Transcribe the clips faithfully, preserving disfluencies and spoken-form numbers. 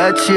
bate.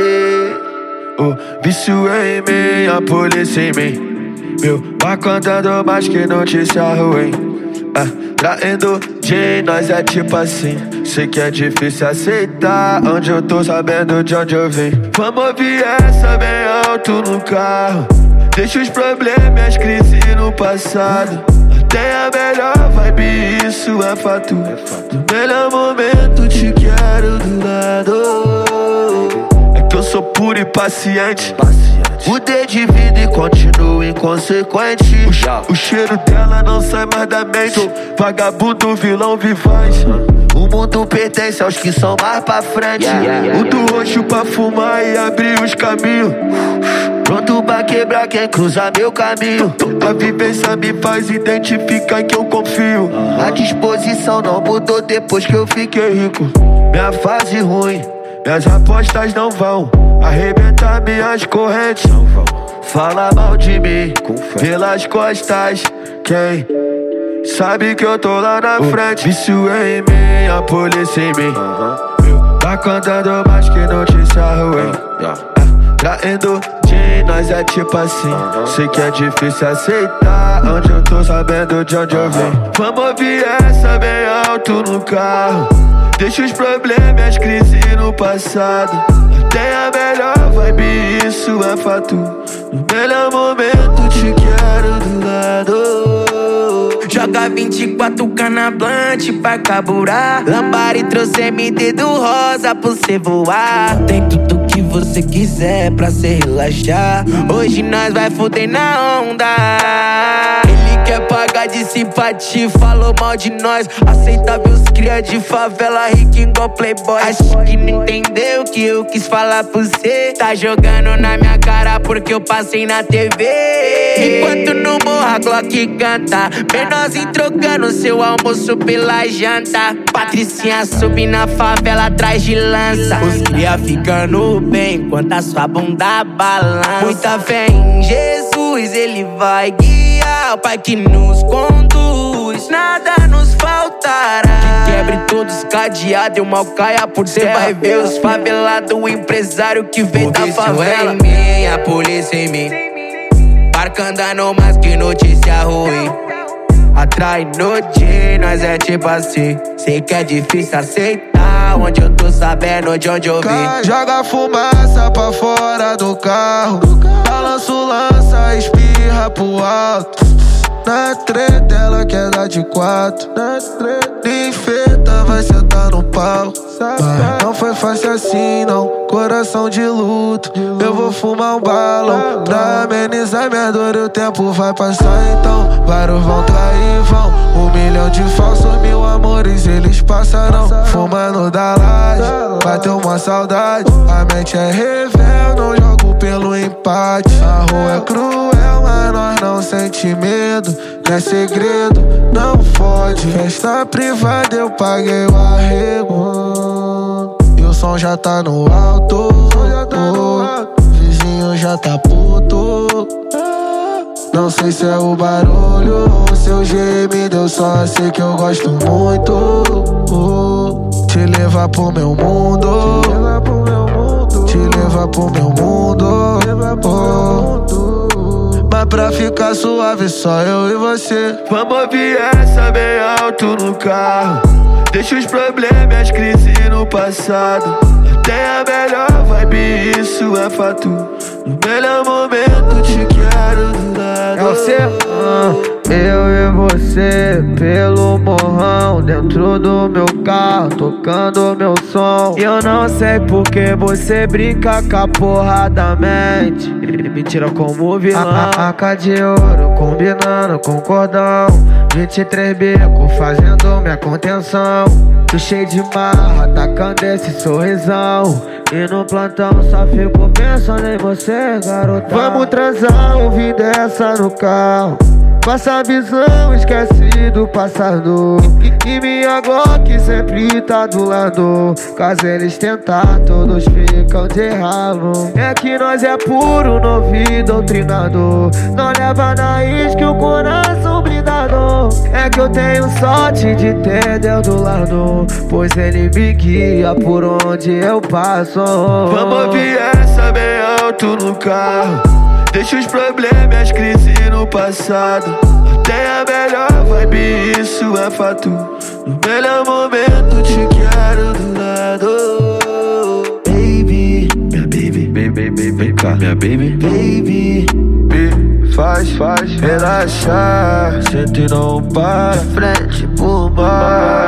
O vício em mim, a polícia em mim. Meu barco andando mais que notícia ruim. Ah, traindo de nós é tipo assim. Sei que é difícil aceitar onde eu tô, sabendo de onde eu vim. Vamos ouvir essa bem alto no carro. Deixa os problemas e as crises no passado. Tem a melhor vibe, isso é fato. No melhor momento te quero do lado. É que eu sou puro e paciente. Mudei de vida e continuo inconsequente. O, o cheiro dela não sai mais da mente. Vagabundo, vilão, vivaz. O mundo pertence aos que são mais pra frente. O do roxo pra fumar e abrir os caminhos. Pronto pra quebrar quem cruza meu caminho. A vivência me faz identificar em que eu confio. A disposição não mudou depois que eu fiquei rico. Minha fase ruim, minhas apostas não vão arrebentar minhas correntes. Fala mal de mim pelas costas. Quem sabe que eu tô lá na frente. Vício em mim, a polícia em mim. Meu barco andando mais que notícia ruim. Traindo de nós é tipo assim. Sei que é difícil aceitar onde eu tô, sabendo de onde eu vim. Vamos ouvir essa bem alto no carro. Deixa os problemas e as crises no passado. Tem a melhor vibe, isso é fato. No melhor momento te quero do lado. Joga vinte e quatro canablante pra carburar. Lambari trouxe M D do rosa pra você voar. Tem tudo que você quiser pra se relaxar. Hoje nós vai foder na onda. Ele quer pagar de simpatia, falou mal de nós. Aceitável os cria de favela, rico igual playboy. Acho que não entendeu o que eu quis falar pra você. Tá jogando na minha cara porque eu passei na T V. Enquanto no morro a Glock canta, menorzinho trocando seu almoço pela janta. Patricinha sobe na favela atrás de lança. Os cria ficando bem enquanto a sua bunda balança. Muita fé em Jesus, ele vai guiar. O Pai que nos conduz, nada nos faltará. Que quebre todos os cadeados e o mal caia por terra. Cê vai ver os favelados, o empresário que vem da favela. Em mim, a polícia em mim. Barco andando mais que notícia ruim. Atrai noite, nós é tipo assim. Sei que é difícil aceitar onde eu tô, sabendo de onde eu vim. Joga fumaça pra fora do carro. Balanço, lança, espirra pro alto. Na treta ela quer dar de quatro. Na treta infeta, vai sentar no pau. Mas não foi fácil assim não, coração de luto. Eu vou fumar um balão pra amenizar minha dor e o tempo vai passar então. Vários vão trair, vão. Um milhão de falsos, mil amores eles passarão. Fumando da laje, bateu uma saudade. A mente é revel, não jogo pelo empate. A rua é cruel, mas nós não sente medo. Não é segredo, não fode. Festa privada eu paguei o arrego. E o som já tá no alto. Vizinho já tá puto. Não sei se é o barulho ou seu gemido, eu só sei que eu gosto muito. Te levar pro meu mundo. Te levar pro meu mundo. Mas pra ficar suave só eu e você. Vamos ouvir essa bem alto no carro. Deixa os problemas e as crises no passado. Tem a melhor vibe, isso é fato. No melhor momento te quero do lado. É você? Ah, eu e você pelo morrão, dentro do meu carro, tocando meu som. E eu não sei porque você brinca com a porra da mente e me tira como vilão. A A de ouro combinando com cordão, vinte e três bico fazendo minha contenção. Tô cheio de marra, atacando esse sorrisão. E no plantão só fico pensando em você, garotão. Vamos transar, ouvindo essa no carro. Passa a visão, esquece do passado. E minha Glock sempre tá do lado. Caso eles tentar, todos ficam de ralo. É que nós é puro, novo e doutrinado. Não leva na isca que o coração brinda lado. É que eu tenho sorte de ter Deus do lado, pois ele me guia por onde eu passo. Vamos ouvir essa bem alto no carro. Deixa os problemas e as crises no passado. Tem a melhor vibe, isso é fato. No melhor momento te quero do lado. Baby, minha baby, baby, baby, vem cá, minha baby, baby, baby. Faz, faz, relaxar, sente e não para, frente pro mar.